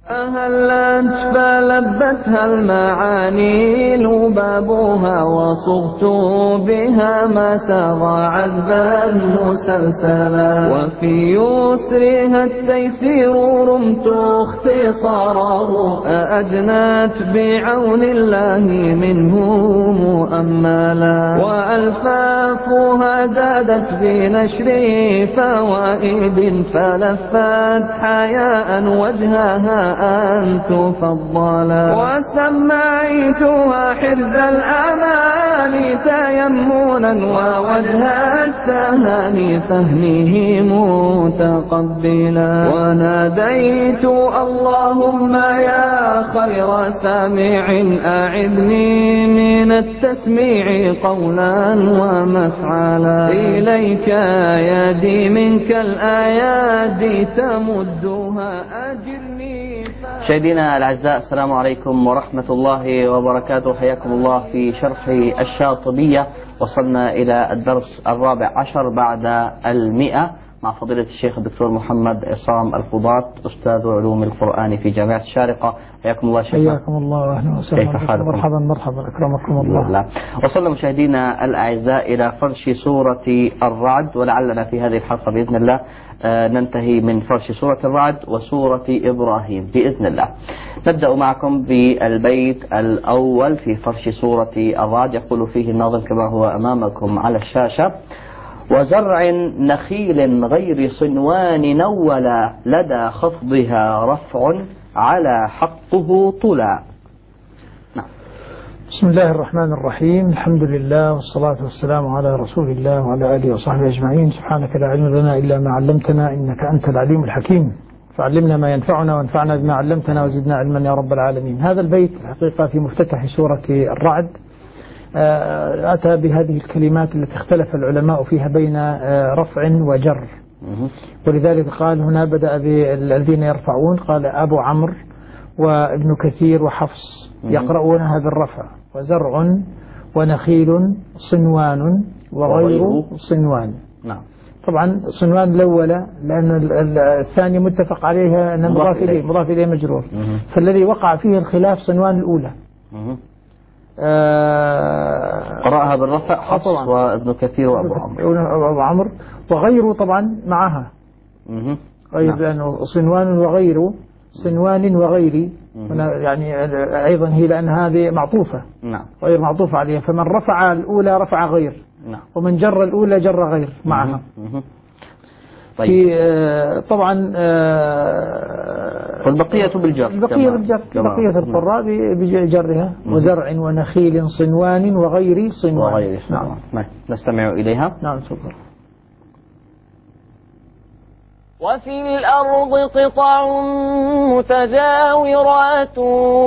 أهلت فلبتها المعاني لبابها وصغت بها ما سغى عذبا مسلسلا وفي يسرها التيسير رمت اختصاره أأجنت بعون الله منه مؤملا وألفافها زادت بنشر فوائد فلفت حياء وجهها أن تفضلا وسميتها حرز الأمان تيمنا ووجه التهاني فهمه متقبلا وناديت اللهم يا خير سامع أعذني من التسميع قولا ومفعلا إليك يدي منك الآيات تمدها أجرني. مشاهدينا الأعزاء، السلام عليكم ورحمة الله وبركاته. حياكم الله في شرح الشاطبية. وصلنا إلى الدرس 14 بعد 100 مع فضيلة الشيخ الدكتور محمد عصام القضاة أستاذ علوم القرآن في جامعة الشارقة. حياكم الله شيخنا. حياكم الله وأهلا وسهلا. كيف حالكم؟ مرحبا أكرمكم الله. وصلنا مشاهدينا الأعزاء إلى فرش سورة الرعد، ولعلنا في هذه الحلقة بإذن الله ننتهي من فرش سورة الرعد وسورة إبراهيم بإذن الله. نبدأ معكم بالبيت الأول في فرش سورة الرعد. يقول فيه الناظم كما هو أمامكم على الشاشة: وزرع نخيل غير صنوان نولا لدى خفضها رفع على حقه طلا. نعم. بسم الله الرحمن الرحيم، الحمد لله والصلاة والسلام على رسول الله وعلى آله وصحبه أجمعين. سبحانك لا علم لنا إلا ما علمتنا إنك أنت العليم الحكيم، فعلمنا ما ينفعنا وانفعنا بما علمتنا وزدنا علما يا رب العالمين. هذا البيت الحقيقة في مفتتح سورة الرعد أتى بهذه الكلمات التي اختلف العلماء فيها بين رفع وجر، ولذلك قال هنا بدأ بالذين يرفعون، قال أبو عمرو وابن كثير وحفص يقرؤونها بالرفع: وزرع ونخيل صنوان وغير صنوان. نعم. طبعا صنوان الأولى لأن الثاني متفق عليها أنه مضاف إليه مجرور، فالذي وقع فيه الخلاف صنوان الأولى. قرأها بالرفع حفص وابن كثير وأبو عمرو وغيره طبعا معها غير، لأنه صنوان وغيره صنوان وغيري يعني أيضا هي لأن هذه معطوفة غير معطوفة عليها، فمن رفع الأولى رفع غير، ومن جر الأولى جر غير معها. طيب. في طبعا والبقية بالجر، بقية القراء بجرها: وزرع ونخيل صنوان وغير صنوان. نعم. نستمع إليها. نعم تفضل. وفي الأرض قطع متجاورات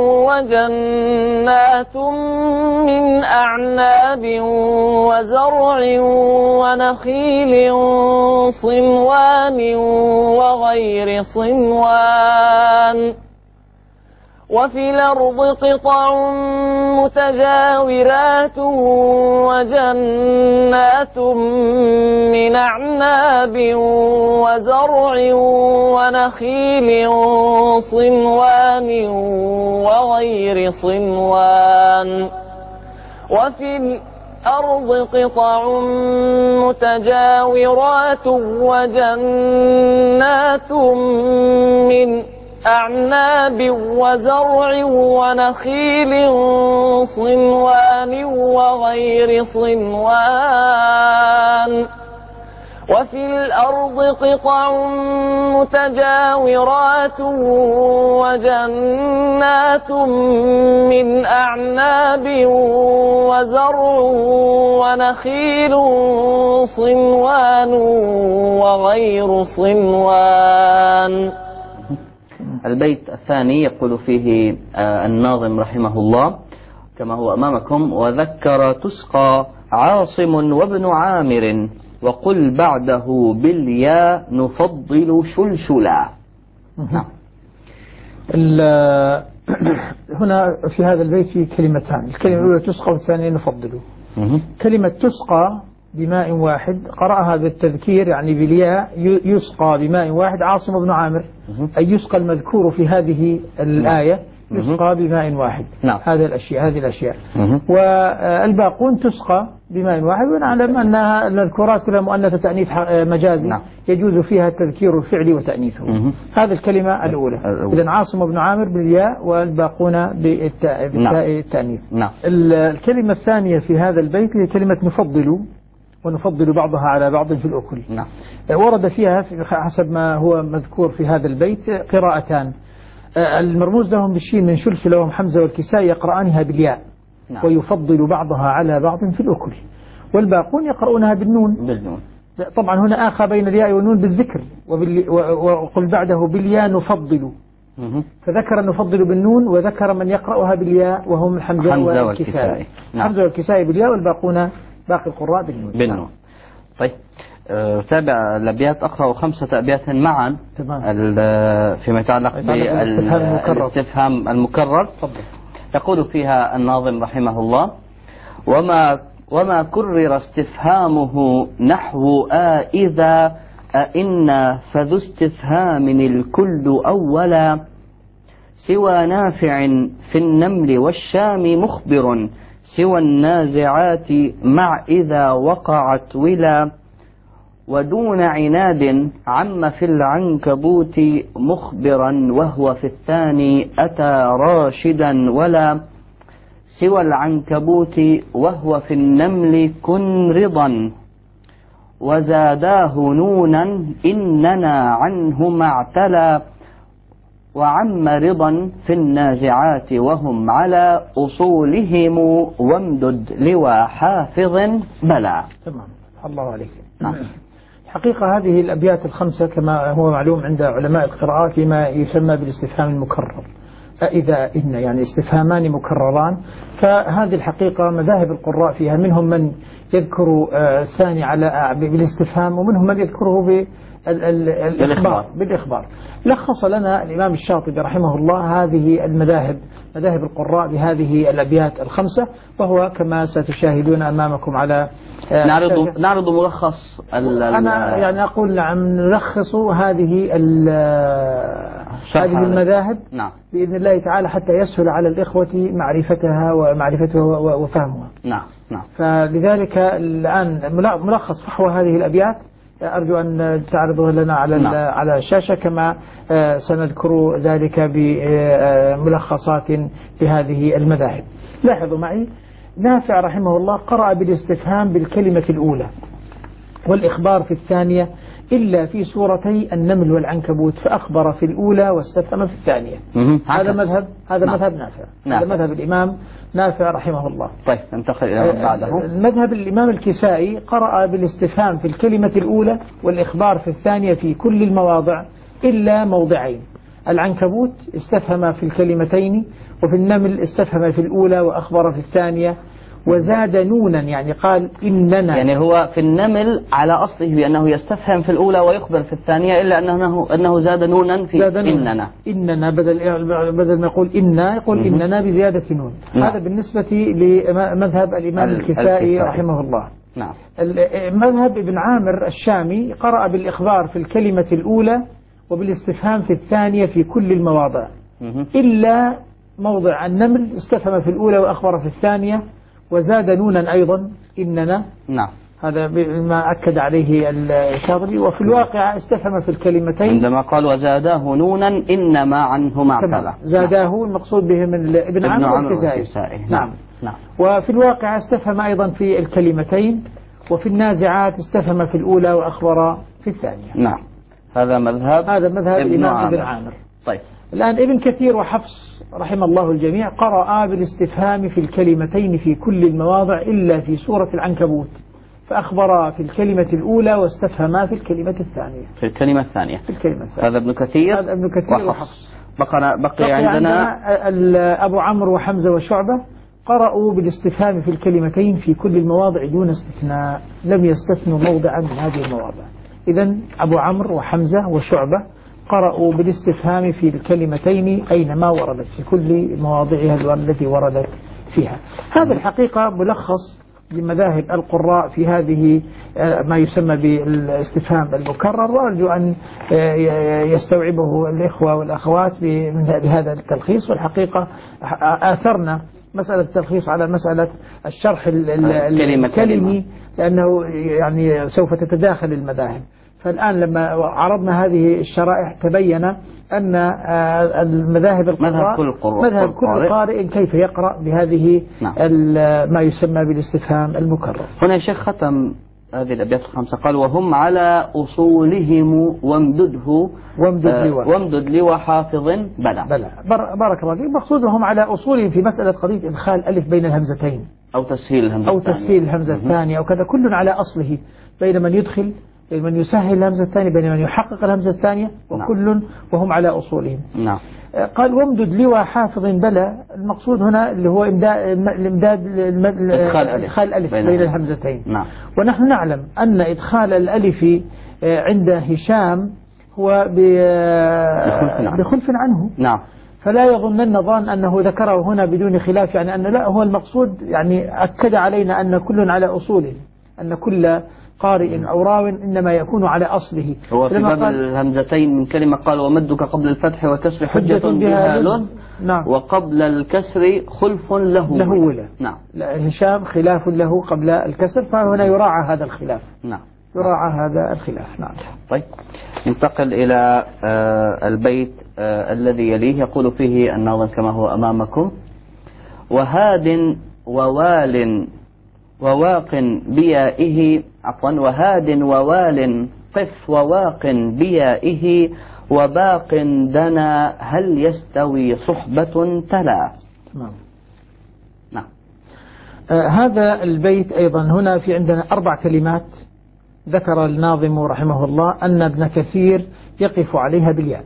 وجنات من أعناب وزرع ونخيل صنوان وغير صنوان. وفي الأرض قطع متجاورات وجنات من أعناب وزرع ونخيل صنوان وغير صنوان. وفي الأرض قطع متجاورات وجنات من أعناب وزرع ونخيل صنوان وغير صنوان. وفي الأرض قطع متجاورات وجنات من أعناب وزرع ونخيل صنوان وغير صنوان. البيت الثاني يقول فيه الناظم رحمه الله كما هو أمامكم: وذكر تسقى عاصم وابن عامر وقل بعده بالياء نفضل شلشلا. هنا في هذا البيت في كلمتان، الكلمة الأولى تسقى والثانية نفضل. كلمة تسقى بماء واحد قرأها بالتذكير يعني بالياء يسقى بماء واحد عاصم بن عامر، أي يسقى المذكور في هذه الآية يسقى بماء واحد. نعم. هذه الأشياء والباقون تسقى بماء واحد، ونعلم أنها المذكورات كلها مؤنثة تأنيث مجازي. نعم. يجوز فيها التذكير الفعلي وتأنيثه. هذه الكلمة الأولى. إذن عاصم بن عامر بالياء والباقون بالتأنيث. نعم. الكلمة الثانية في هذا البيت هي كلمة نفضل، ونفضل بعضها على بعض في الأكل. نعم. ورد فيها حسب ما هو مذكور في هذا البيت قراءتان، المرموز لهم بالشين من شلشل وهم حمزة والكسائي يقرآنها بالياء. نعم. ويفضل بعضها على بعض في الأكل، والباقون يقرؤونها بالنون. طبعا هنا آخى بين الياء والنون بالذكر، وقل بعده بالياء نفضل، فذكر نفضل بالنون، وذكر من يقرأها بالياء وهم حمزة والكسائي. نعم. حمزة والكسائي بالياء، والباقون باقي القراء بالنون. طيب تابع الأبيات، أقرأ 5 أبيات معا. تمام. فيما يتعلق بالاستفهام المكرر. تفضل. يقول فيها الناظم رحمه الله: وما كرر استفهامه نحو إذا أئن فذو استفهام الكل أولا، سوى نافع في النمل والشام مخبر، سوى النازعات مع إذا وقعت ولا، ودون عناد عم في العنكبوت مخبرا، وهو في الثاني أتى راشدا ولا، سوى العنكبوت وهو في النمل كن رضا، وزاداه نونا إننا عنه ما اعتلى، وعم رضا في النازعات وهم على أصولهم، وامدد لوى حافظ بلى. تمام. الله عليك. نعم. حقيقة هذه الأبيات الخمسة كما هو معلوم عند علماء القراءات لما يسمى بالاستفهام المكرر، إذا إن يعني استفهامان مكرران. فهذه الحقيقة مذاهب القراء فيها، منهم من يذكر الثاني على بالاستفهام، ومنهم من يذكره بالإخبار. لخص لنا الإمام الشاطبي رحمه الله هذه المذاهب، مذاهب القراء بهذه الأبيات الخمسة، وهو كما ستشاهدون أمامكم على نعرض ملخص. أنا يعني أقول نعم نلخص هذه المذاهب. نعم. بإذن الله تعالى حتى يسهل على الإخوة معرفتها وفهمها. نعم. فلذلك الآن ملخص فحوى هذه الأبيات أرجو أن تعرضه لنا على الشاشة، كما سنذكر ذلك بملخصات لهذه المذاهب. لاحظوا معي، نافع رحمه الله قرأ بالاستفهام بالكلمة الأولى والإخبار في الثانية، إلا في سورتي النمل والعنكبوت، فأخبر في الأولى واستفهم في الثانية. هذا مذهب نافع. هذا مذهب الإمام نافع رحمه الله. طيب ننتقل إلى من بعده. مذهب الإمام الكسائي قرأ بالاستفهام في الكلمة الأولى والإخبار في الثانية في كل المواضع إلا موضعين. العنكبوت استفهم في الكلمتين، وفي النمل استفهم في الأولى وأخبر في الثانية، وزاد نونا يعني قال إننا. يعني هو في النمل على أصله بأنه يستفهم في الأولى ويخبر في الثانية، إلا أنه زاد نونا في إننا بدل ما يقول إنا يقول إننا بزيادة نون. هذا بالنسبة لمذهب الإمام الكسائي رحمه الله. نعم. مذهب ابن عامر الشامي قرأ بالإخبار في الكلمة الأولى وبالاستفهام في الثانية في كل المواضع إلا موضع النمل، استفهم في الأولى وأخبر في الثانية، وزاد نونا أيضا إننا. نعم. هذا ما أكد عليه الشاطبي. وفي الواقع استفهم في الكلمتين عندما قال وزاداه نونا إنما عنه ما اعتلى. زاداه المقصود به من ابن عامر والكسائي. نعم. وفي الواقع استفهم أيضا في الكلمتين، وفي النازعات استفهم في الأولى وأخبر في الثانية. نعم. هذا مذهب الإمام ابن عامر. طيب الآن ابن كثير وحفص رحم الله الجميع قرأ بالاستفهام في الكلمتين في كل المواضع إلا في سورة العنكبوت، فأخبر في الكلمة الأولى واستفهما في الكلمة الثانية. في الكلمة الثانية. هذا ابن كثير وحفص. بقي عندنا أبو عمرو وحمزة وشعبة قرأوا بالاستفهام في الكلمتين في كل المواضع دون استثناء، لم يستثنوا موضعا من هذه المواضع. إذن أبو عمرو وحمزة وشعبة قرأوا بالاستفهام في الكلمتين أينما وردت في كل مواضعها التي وردت فيها. هذا الحقيقة ملخص لمذاهب القراء في هذه ما يسمى بالاستفهام المكرر، وأرجو أن يستوعبه الإخوة والأخوات بهذا التلخيص. والحقيقة آثرنا مسألة التلخيص على مسألة الشرح الكلمي لأنه يعني سوف تتداخل المذاهب. فالآن لما عرضنا هذه الشرائح تبين أن المذاهب القراء مذهب كل قارئ كيف يقرأ بهذه ما يسمى بالاستفهام المكرر. هنا يا شيخ ختم هذه الأبيات الخمسة قال: وهم على أصولهم وامدد لي حافظ بلى. بارك الله فيك. مقصودهم على أصولهم في مسألة قضية إدخال ألف بين الهمزتين أو تسهيل الهمزة الثانية أو كذا، كل على أصله، بين من يدخل، بين من يسهل الهمزة الثانية، بين من يحقق الهمزة الثانية، وكل وهم على أصولهم. نعم. قال: وامدد لي حافظ بلى. المقصود هنا اللي هو إمداد إدخال الألف بين الهمزتين. نعم. ونحن نعلم أن إدخال الألف عند هشام هو بخلف عنه. نعم. فلا يظنن ظان أنه ذكره هنا بدون خلاف، يعني أن لا، هو المقصود يعني أكد علينا أن كل على أصوله، أن كل قارئ أو راو إنما يكون على أصله. هو في باب الهمزتين من كلمة قال: ومدك قبل الفتح وكسر حجة بها لذ. نعم. وقبل الكسر خلف له ولا. نعم. هشام خلاف له قبل الكسر، فهنا يراعى هذا الخلاف. نعم. يراعى هذا الخلاف. نعم. طيب ننتقل إلى البيت الذي يليه، يقول فيه الناظم كما هو أمامكم: وهاد ووال وواق بيائه، وهاد ووال قف وواق بيائه، وباق دنا هل يستوي صحبة تلا. نعم. هذا البيت أيضا هنا في عندنا 4 كلمات ذكر الناظم رحمه الله أن ابن كثير يقف عليها بالياء.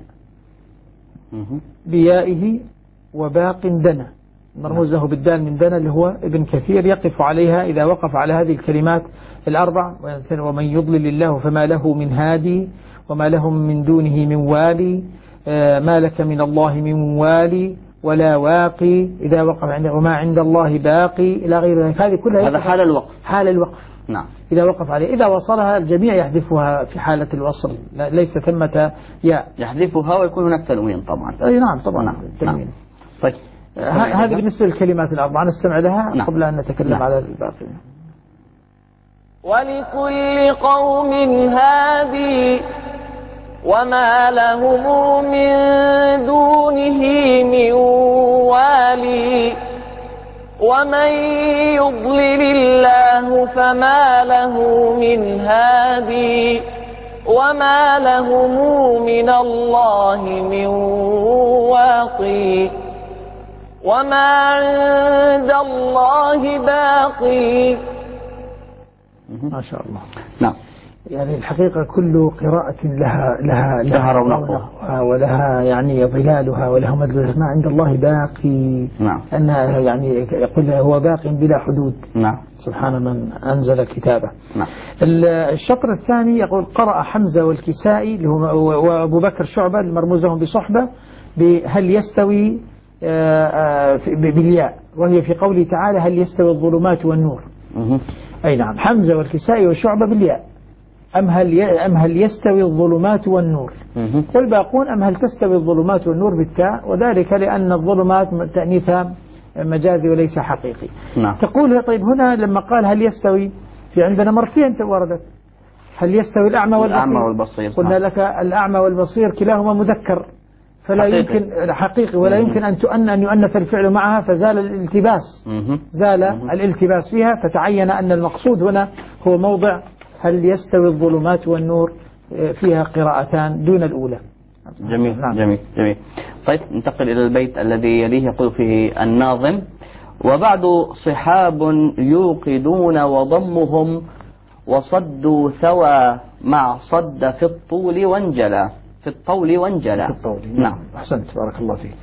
بيائه وباق دنا، مرموز له بالدال من دنا، اللي هو ابن كثير يقف عليها إذا وقف على هذه الكلمات 4. ومن يضلل الله فما له من هادي، وما لهم من دونه من والي، ما لك من الله من والي، ولا واقي، إذا وقف عنده وما عند الله باقي، إلى غير ذلك. هذه كلها هذا حال الوقف. نعم. إذا وقف عليه، إذا وصلها الجميع يحذفها في حالة الوصل، ليس ثمة ياء يحذفها، ويكون هناك تنوين طبعا. أي نعم طبعا. تنوين. طيب هذه بالنسبة للكلمات 4 نستمع لها قبل أن نتكلم على الباقي. ولكل قوم هادي، وما لهم من دونه من والي، ومن يضلل الله فما له من هادي، وما لهم من الله من واقي، وما عند الله باقي. ما شاء الله. نعم. يعني الحقيقة كل قراءة لها رونقها ولها يعني ظلالها ولها مدلولها. ما عند الله باقي. نعم. أنها يعني يقول هو باق بلا حدود. نعم. سبحان من أنزل كتابه. نعم. الشطر الثاني يقول: قرأ حمزة والكسائي وأبو بكر شعبة المرموز لهم بصحبة بهل يستوي بالياء، وهي في قوله تعالى: هل يستوي الظلمات والنور. أي نعم. حمزة والكسائي وشعبة بالياء. أم هل يستوي الظلمات والنور. والباقون أم هل تستوي الظلمات والنور بالتاء، وذلك لأن الظلمات تأنيثها مجازي وليس حقيقي. نعم. تقول طيب هنا لما قال هل يستوي، في عندنا مرتين وردت: هل يستوي الأعمى والبصير. قلنا لك الأعمى والبصير كلاهما مذكر، فلا يمكن حقيقي ولا يمكن أن يؤنث الفعل معها، فزال الالتباس. زال الالتباس فيها، فتعين أن المقصود هنا هو موضع هل يستوي الظلمات والنور، فيها قراءتان دون الأولى. جميل. نعم. جميل. طيب ننتقل إلى البيت الذي يليه، يقول فيه الناظم: وبعد صحاب يوقدون وضمهم، وصدوا ثوى مع صد في الطول وانجلى. نعم. أحسنت، بارك الله فيك.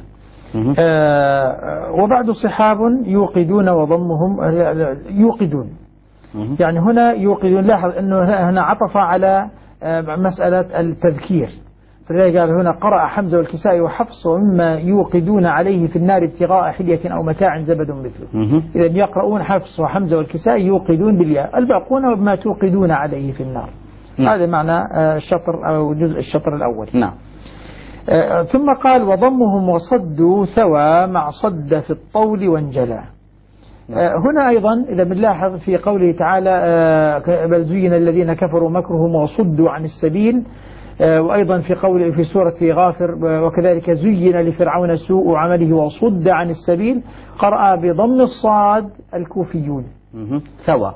وبعد صحاب يوقدون وضمهم، يوقدون يعني هنا يوقدون. لاحظ أنه هنا عطف على مسألة التذكير، فلذلك قال هنا قرأ حمزة والكسائي وحفص ومما يوقدون عليه في النار ابتغاء حلية أو متاع زبد مثله. إذا يقرؤون حفص وحمزة والكسائي يوقدون بالياء، الباقون وما توقدون عليه في النار. هذا معنى الشطر أو جزء الشطر الأول. نعم. ثم قال وضمهم وصدوا ثوى مع صد في الطول وانجلى. هنا أيضا إذا بنلاحظ في قوله تعالى بل زين الذين كفروا مكرهم وصدوا عن السبيل، وأيضا في قوله في سورة غافر وكذلك زين لفرعون سوء عمله وصد عن السبيل، قرأ بضم الصاد الكوفيون ثوى،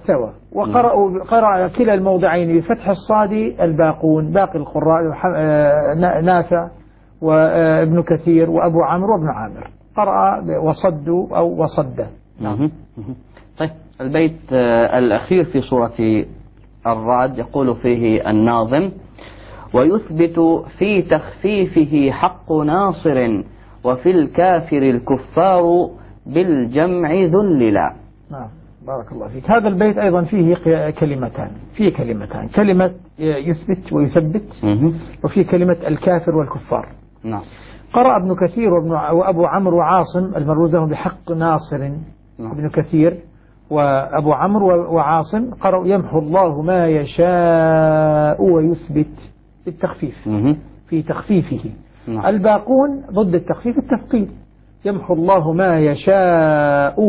قرأ كلا الموضعين بفتح الصاد الباقون، باقي القراء نافع وابن كثير وأبو عمرو وابن عامر قرأ وصدوا أو وصد. طيب البيت الأخير في سورة الرعد يقول فيه الناظم ويثبت في تخفيفه حق ناصر وفي الكافر الكفار بالجمع ذللا. نعم بارك الله فيك. هذا البيت أيضا فيه كلمتان، كلمة يثبت ويثبت، وفي كلمة الكافر والكفار. نعم. قرأ ابن كثير وأبو عمرو وعاصم المروز لهم بحق ناصر. نعم. ابن كثير وأبو عمرو وعاصم قرأوا يمحو الله ما يشاء ويثبت بالتخفيف في تخفيفه. نعم. الباقون ضد التخفيف التثقيل، يمحو الله ما يشاء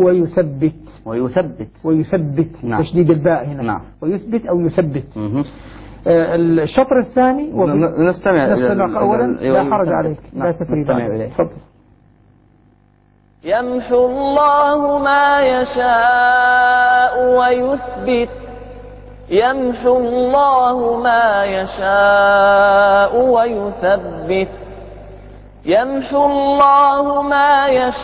ويثبت نعم. تشديد الباء هنا. نعم. ويثبت أو يثبت. الشطر الثاني نستمع أولا. لا حرج عليك. لا تثريب عليك. تفضل. يمحو الله ما يشاء ويثبت، يمحو الله ما يشاء ويثبت، يمحو الله ما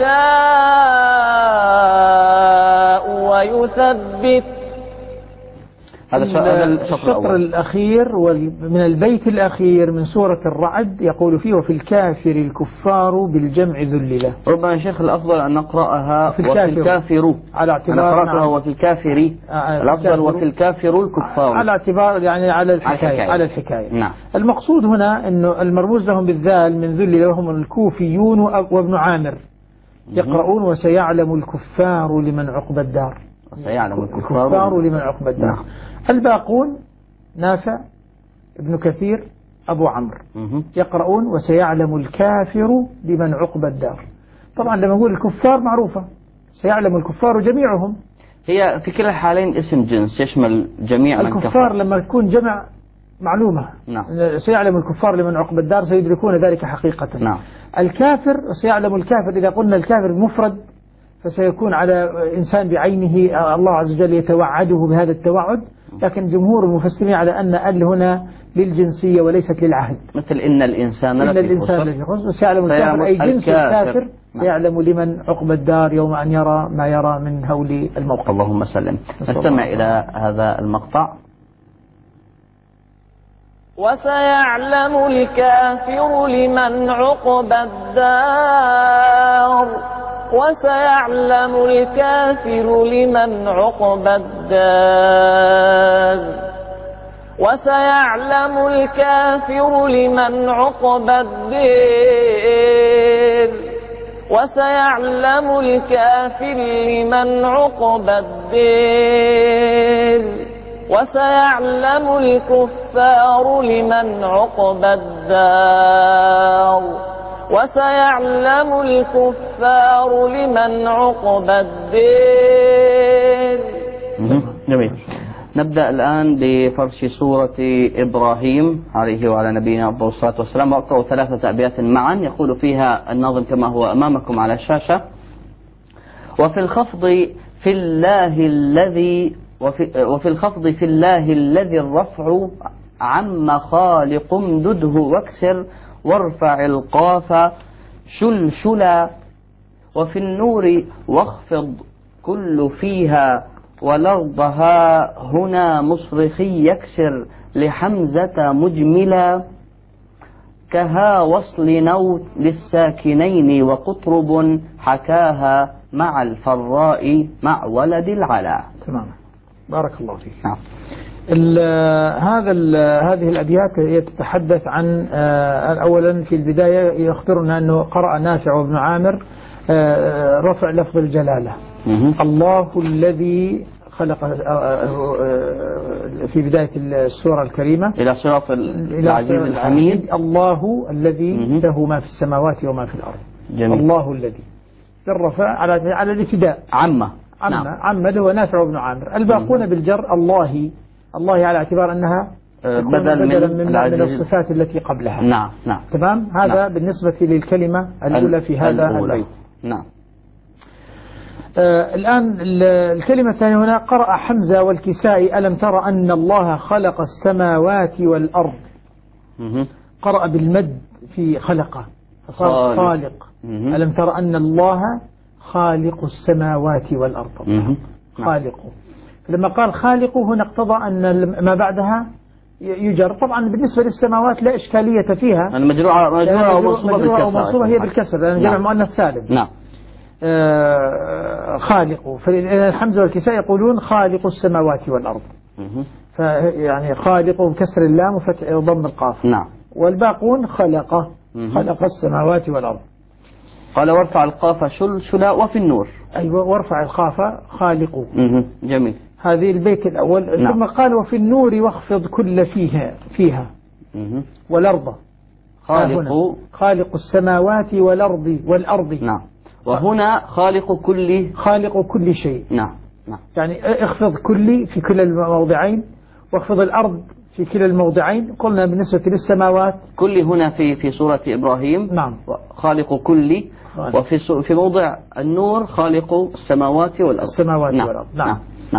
يشاء ويثبت. هذا الشطر الأخير من البيت الأخير من سورة الرعد يقول فيه وفي الكافر الكفار بالجمع ذللا. ربما يا شيخ الأفضل أن نقرأها وفي الكافر على اعتبار نقرأها وفي الكافر الأفضل وفي الكافر الكفار على اعتبار يعني على الحكاية. نعم. المقصود هنا أنه المرموز لهم بالذال من ذللا وهم الكوفيون وابن عامر يقرؤون وسيعلم الكفار لمن عقبى الدار. سيعلم الكفار لمن عقبى الدار. نعم. الباقون نافع ابن كثير أبو عمرو يقرؤون وسيعلم الكافر لمن عقبى الدار. طبعا لما نقول الكفار معروفة، سيعلم الكفار جميعهم، هي في كلا الحالين اسم جنس يشمل جميع من كفر. الكفار لما تكون جمع معلومة. نعم. سيعلم الكفار لمن عقبى الدار سيدركون ذلك حقيقة. نعم. الكافر سيعلم الكافر إذا قلنا الكافر مفرد فسيكون على إنسان بعينه الله عز وجل يتوعده بهذا التوعد، لكن جمهور المفسرين على أن هنا للجنسية وليست للعهد، مثل إن الإنسان لفي خسر. سيعلم الكافر أي جنس الكافر سيعلم لمن عقبى الدار يوم أن يرى ما يرى من هول الموقف. اللهم سلم. نستمع إلى هذا المقطع. وسيعلم الكافر لمن عقبى الدار، وسيعلم الكافر لمن عقبى الدار، وسيعلم الكافر لمن عقبى الدار، وسيعلم الكافر لمن عقبى الدار، وسيعلم الكفار لمن عقبى الدار، وسيعلم الكفار لمن عقبى الدار. جميل. نبدأ الآن بفرش سورة إبراهيم عليه وعلى نبينا أفضل الصلاة والسلام، وأقرأ 3 أبيات معا يقول فيها الناظم كما هو أمامكم على الشاشة. وفي الخفض في الله الذي الرفع عم خالق امدده واكسر وارفع القاف شلشلا، وفي النور واخفض كل فيها ولرضها هنا مصرخي يكسر لحمزة مجملا، كها وصل نوت للساكنين وقطرب حكاها مع الفراء مع ولد العلا. تمام. بارك الله فيك. نعم. هذه الأبيات هي تتحدث عن أولا في البداية يخبرنا أنه قرأ نافع وابن عامر رفع لفظ الجلالة. الله الذي خلق في بداية السورة الكريمة إلى صراط العزيز الحميد. الله الذي له ما في السماوات وما في الأرض. جميل. الله الذي بالرفع على الابتداء عمه. عمه هو نافع وابن عامر. الباقون بالجر الله على اعتبار أنها بدلا من الصفات التي قبلها. نعم. تمام. هذا بالنسبة للكلمة الأولى في هذا البيت. نعم. الآن الكلمة الثانية هنا قرأ حمزة والكسائي ألم تر أن الله خلق السماوات والأرض. قرأ بالمد في خلقه فصار خالق. ألم تر أن الله خالق السماوات والأرض. خالقه. لما قال خالقه هنا اقتضى أن ما بعدها يجر. طبعا بالنسبة للسماوات لا إشكالية فيها. المجروعة ومنصوبة هي بالكسر لأن جمع مؤنث سالم. نعم. خالقه. فالحمزة والكساء يقولون خالق السماوات والأرض. فيعني خالقه بكسر اللام وفتح وضم القاف. نعم. والباقون خلق السماوات والأرض. قال وارفع القاف شلشلا وفي النور. أيوة وارفع القاف خالق. جميل. هذه البيت الأول. نعم. ثم قال وفي النور واخفض كل فيها والأرض. خالق السماوات والأرض. نعم. وهنا خالق كل شيء. نعم. يعني اخفض كل في كل الموضعين واخفض الأرض في كلا الموضعين. قلنا بالنسبة للسماوات كل هنا في سورة إبراهيم. نعم. خالق كل. وفي موضع النور خالق السماوات والأرض. نعم.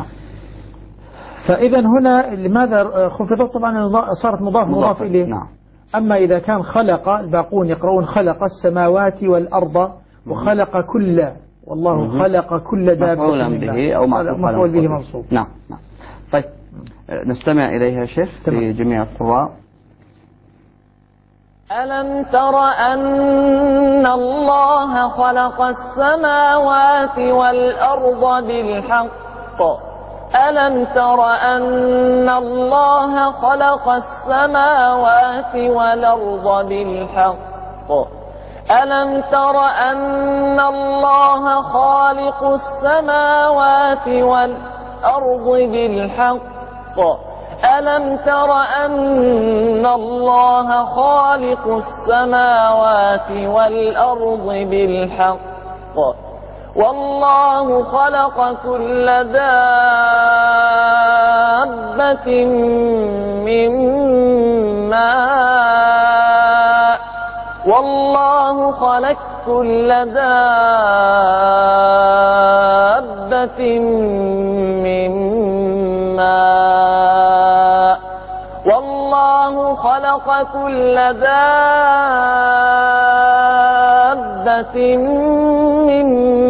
فإذا هنا لماذا خفضت؟ طبعا صارت مضاف إليه. نعم. أما إذا كان خلق الباقون يقرؤون خلق السماوات والأرض وخلق كل والله خلق كل دابة مفعولا به أو مفعول به منصوب. نعم. طيب نستمع إليها شيخ لجميع القراء. ألم تر أن الله خلق السماوات والأرض بالحق. ألم تر أن الله خلق السماوات والأرض بالحق. ألم تر أن الله خالق السماوات والأرض بالحق. ألم تر أن الله خالق السماوات والأرض بالحق. والله خلق كل دابة من ماء. والله خلق كل دابة من ماء. والله خلق كل دابة من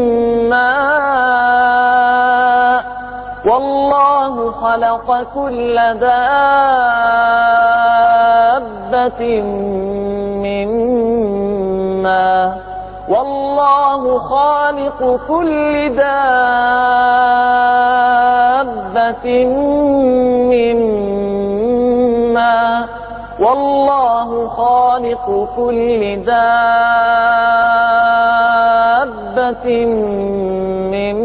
ماء. والله خلق كل دابة من ماء. والله خالق كل دابة من ماء. والله خالق كل دابة من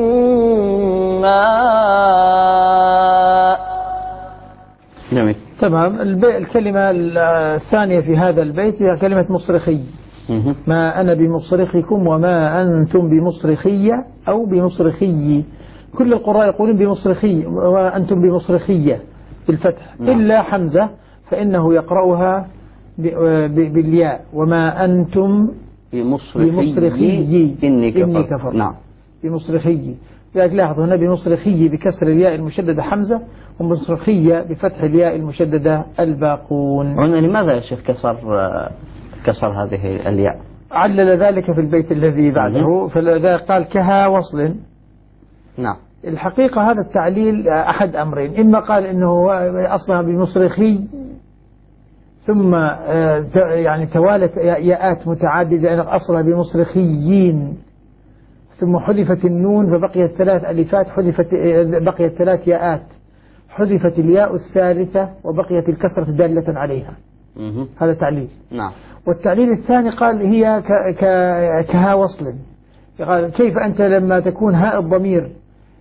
ماء. جميل. تمام. الكلمة الثانية في هذا البيت هي كلمة مصرخي. ما أنا بمصرخكم وما أنتم بمصرخية أو بمصرخي. كل القراء يقولون بمصرخي وأنتم بمصرخية بالفتح إلا حمزة فإنه يقرأها بالياء وما أنتم بمصرخي إني كفر. نعم. بمصرخي. لاحظوا هنا بمصرخي بكسر الياء المشددة حمزة ومصرخية بفتح الياء المشددة الباقون. لماذا يا شيخ كسر هذه الياء؟ علل ذلك في البيت الذي بعده فلذا قال كها وصل. نعم. الحقيقة هذا التعليل أحد أمرين. إما قال إنه أصلها بمصرخي ثم يعني توالت ياءات متعددة أصلها بمصرخيين ثم حذفت النون فبقيت 3 ألفات بقيت 3 ياءات حذفت الياء الثالثة وبقيت الكسرة دالة عليها. هذا تعليل. نعم. والتعليل الثاني قال هي كها وصل. قال كيف أنت لما تكون هاء الضمير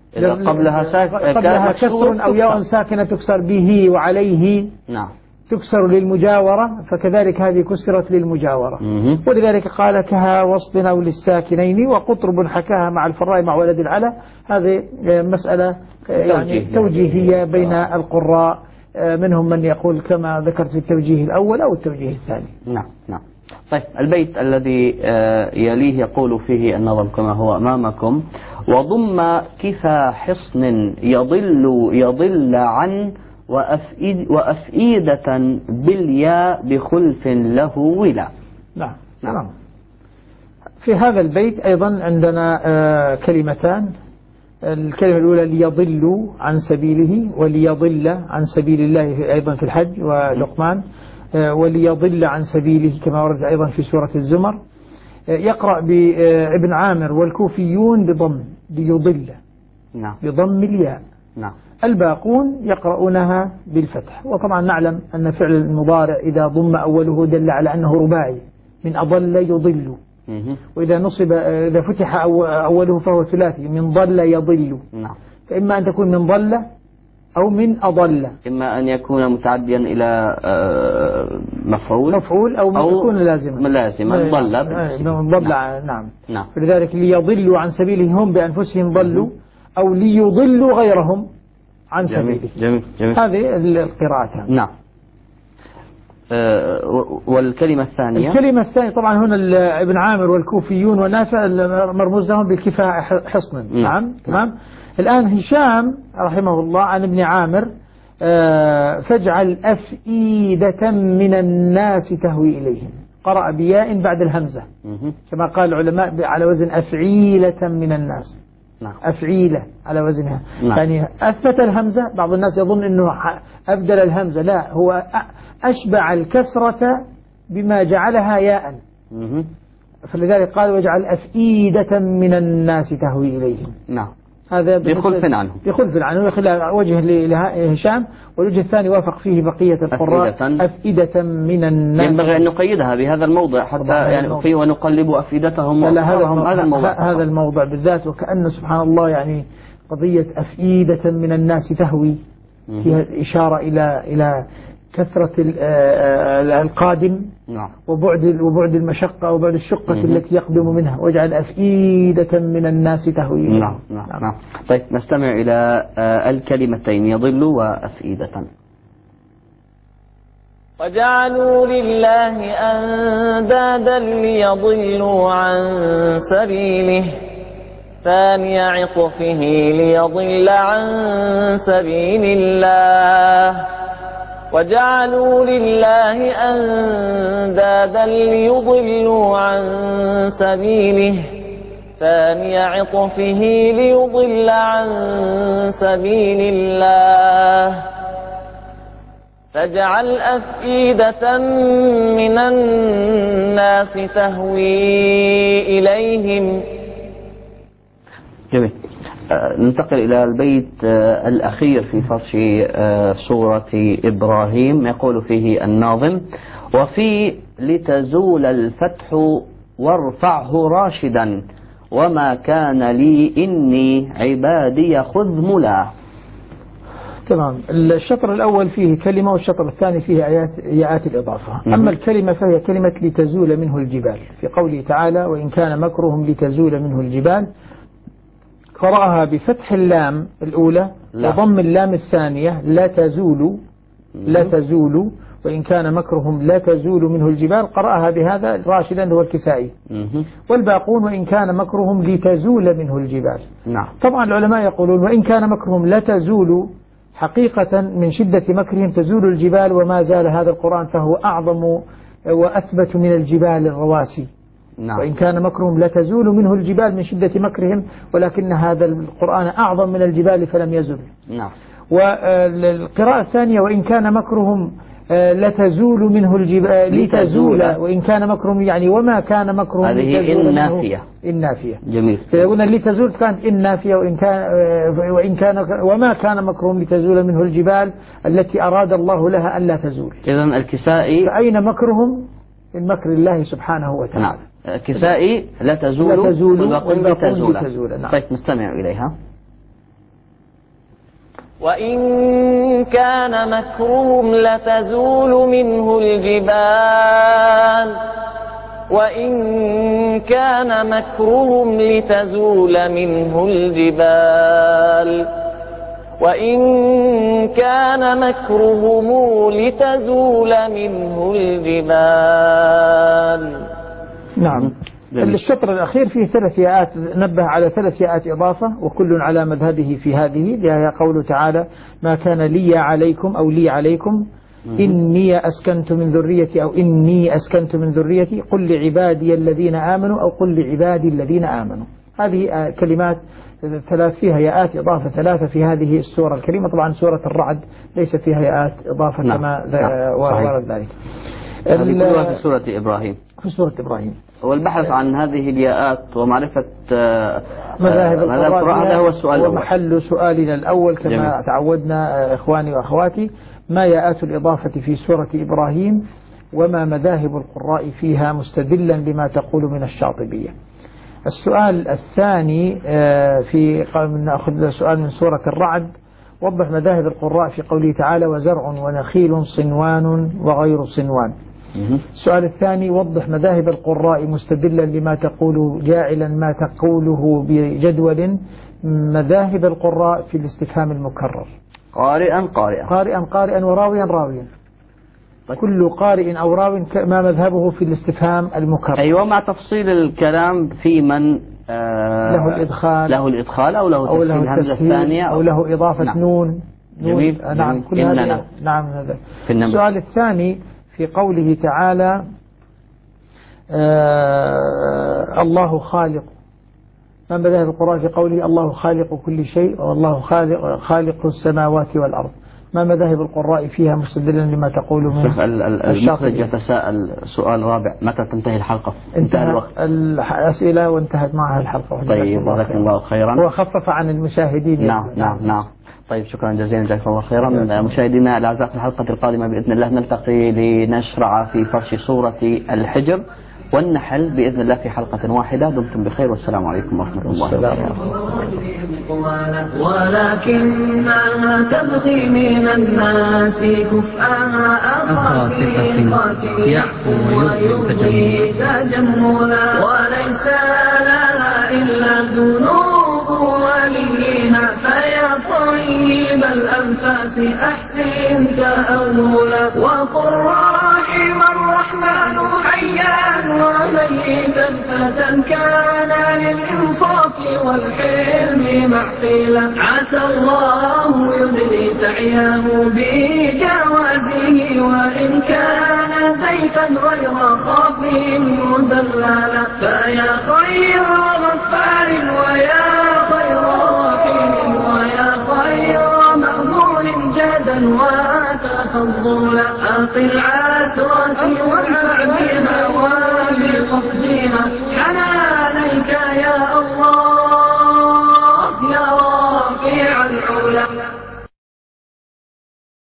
قبلها كسر أو ياء ساكنة تكسر به وعليه. نعم. تكسر للمجاورة، فكذلك هذه كسرت للمجاورة. ولذلك قال كها وصل أو للساكنين، وقطرب حكاها مع الفراء مع ولد العلا. هذه مسألة يعني توجيهية بين القراء، منهم من يقول كما ذكرت في التوجيه الأول أو التوجيه الثاني. نعم نعم. طيب البيت الذي يليه يقول فيه النظم كما هو أمامكم: وضم كفى حصن يضل عن وأفئدة بالياء بخلف له ولا. نعم. نعم. في هذا البيت أيضا عندنا كلمتان. الكلمة الأولى ليضل عن سبيله، وليضل عن سبيل الله أيضا في الحج ولقمان، وليضل عن سبيله كما ورد أيضا في سورة الزمر. يقرأ بابن عامر والكوفيون بضم ليضل. نعم. بضم الياء. نعم. الباقون يقرؤونها بالفتح. وطبعا نعلم أن فعل المضارع إذا ضم أوله دل على أنه رباعي، من أضل يضل. وإذا نصب إذا فتح أوله فهو ثلاثي، من ضل يضل. نعم. فإما أن تكون من ضل أو من أضل، إما أن يكون متعديا إلى مفعول أو يكون لازما ضل. نعم. نعم. فلذلك ليضلوا عن سبيله هم بأنفسهم ضلوا، أو ليضلوا غيرهم عن سبيله. جميل. هذه القراءة. نعم. والكلمة الثانية طبعا هنا ابن عامر والكوفيون ونافع مرموز لهم بالكفاء حصنا. نعم. تمام. الآن هشام رحمه الله عن ابن عامر فاجعل أفئدة من الناس تهوي إليهم، قرأ بياء بعد الهمزة كما قال العلماء على وزن أفعيلة من الناس. نعم. أفعيلة على وزنها. نعم. يعني أثبت الهمزة. بعض الناس يظن أنه أبدل الهمزة، لا، هو أشبع الكسرة بما جعلها ياء. فلذلك قال واجعل أفئدة من الناس تهوي إليهم. نعم. هذا بخلف عنه وخلال وجه لهشام، والوجه الثاني وافق فيه بقية القراء أفئدة من الناس. ينبغي أن نقيدها بهذا الموضع حتى يعني ونقلب أفئدتهم هذا الموضع بالذات، وكأنه سبحان الله يعني قضية أفئدة من الناس تهوي فيها إشارة إلى كثرة القادم. نعم. وبعد المشقة وبعد الشقة التي يقدم منها، واجعل أفئدة من الناس تهوي. نعم. طيب نستمع إلى الكلمتين يضل وأفئدة. وجعلوا لله أندادا ليضلوا عن سبيله ثاني عطفه ليضل عن سبيل الله. وجعلوا لله أندادا ليضلوا عن سبيله ثاني عطفه ليضل عن سبيل الله. فاجعل أفئدة من الناس تهوي إليهم. جميل. ننتقل إلى البيت الأخير في فرش سورة إبراهيم. يقول فيه الناظم: وفي لتزول الفتح وارفعه راشدا وما كان لي إني عبادي خذ ملا. تمام. الشطر الأول فيه كلمة والشطر الثاني فيه آيات الإضافة. أما الكلمة فهي كلمة لتزول منه الجبال، في قوله تعالى: وإن كان مكرهم لتزول منه الجبال. قرأها بفتح اللام الأولى وضم اللام الثانية لا تزول وإن كان مكرهم لا تزول منه الجبال. قرأها بهذا راشدا هو الكسائي. والباقون وإن كان مكرهم لتزول منه الجبال. نعم. طبعا العلماء يقولون وإن كان مكرهم لا تزول، حقيقة من شدة مكرهم تزول الجبال، وما زال هذا القرآن فهو أعظم وأثبت من الجبال الرواسي. نعم. وإن كان مكرهم لا تزول منه الجبال من شدة مكرهم، ولكن هذا القرآن أعظم من الجبال فلم يزل. نعم. والقراءة الثانية وإن كان مكرهم لتزول منه الجبال لتزول وإن كان مكرهم يعني وما كان مكرهم هذه النافية. النافية جميل. فيقولون لتزول كانت النافية وإن كان وما كان مكرهم لتزول منه الجبال التي أراد الله لها ألا تزول. إذن الكسائي فأين مكرهم؟ من مكر الله سبحانه وتعالى. نعم. الكسائي لا تزول والباقون لتزول. نعم. طيب نستمع إليها. وإن كان مكرهم لتزول منه الجبال وإن كان مكرهم لتزول منه الجبال وإن كان مكرهم لتزول منه الجبال. نعم. الشطر الأخير فيه 3 ياءات، نبه على 3 ياءات إضافة وكل على مذهبه في هذه، لها قوله تعالى ما كان لي عليكم أو لي عليكم إني أسكنت من ذريتي أو إني أسكنت من ذريتي قل لعبادي الذين آمنوا أو قل لعبادي الذين آمنوا. هذه كلمات 3 فيها ياءات إضافة 3 في هذه السورة الكريمة. طبعا سورة الرعد ليس فيها ياءات إضافة كما ورد ذلك. هذه كلها في سورة إبراهيم. في سورة إبراهيم. والبحث عن هذه الياءات ومعرفة مذاهب القراء هذا هو السؤال الأول ومحل سؤالنا الأول كما جميل. تعودنا إخواني وأخواتي، ما ياءات الإضافة في سورة إبراهيم وما مذاهب القراء فيها مستدلا لما تقول من الشاطبية. السؤال الثاني نأخذ سؤال من سورة الرعد، وضح مذاهب القراء في قوله تعالى وزرع ونخيل صنوان وغير صنوان. السؤال الثاني وضح مذاهب القراء مستدلا لما تقول جاعلا ما تقوله بجدول مذاهب القراء في الاستفهام المكرر. قارئا وراويا راويا. كل قارئ أو راو ما مذهبه في الاستفهام المكرر. أيوة، مع تفصيل الكلام في من له الإدخال أو له تسهيل الهمزة الثانية أو له إضافة نعم. نون. جميل. نعم. كل هذا نعم. هذا السؤال الثاني في قوله تعالى الله خالق، ما مذاهب القراء في قوله الله خالق كل شيء والله خالق السماوات والأرض، ما مذاهب القراء فيها مستدلا لما تقول من المخرج يتساءل سؤال رابع، متى تنتهي الحلقة؟ انتهى الوقت الأسئلة وانتهت معها الحلقة. طيب جزاكم الله خيرا. وخفف عن المشاهدين. نعم. طيب شكرا جزيلا جزاكم الله خيرا. مشاهدينا الأعزاء، في الحلقة القادمة بإذن الله نلتقي لنشرع في فرش سورة الحجر والنحل بإذن الله في حلقة واحدة. دمتم بخير والسلام عليكم ورحمة الله وبركاته. ولكنها تبغي من الناس كفءها أخاطر يعفو ويبغي تجملا وليس لها إلا ذنوب وليها فيا طيب الأنفاس أحسن تأولا وقل رحم الرحمن حيا وميتا فتى كان للإنصاف والحلم معقلا عسى الله يدري سعيه بجوازه وإن كان زيفا غير خاف مزللا فيا خير غفار ويا خير رحيم ويا خير مأمون جدا وتفضلا أقل عثرة وانفع بها وبقصدها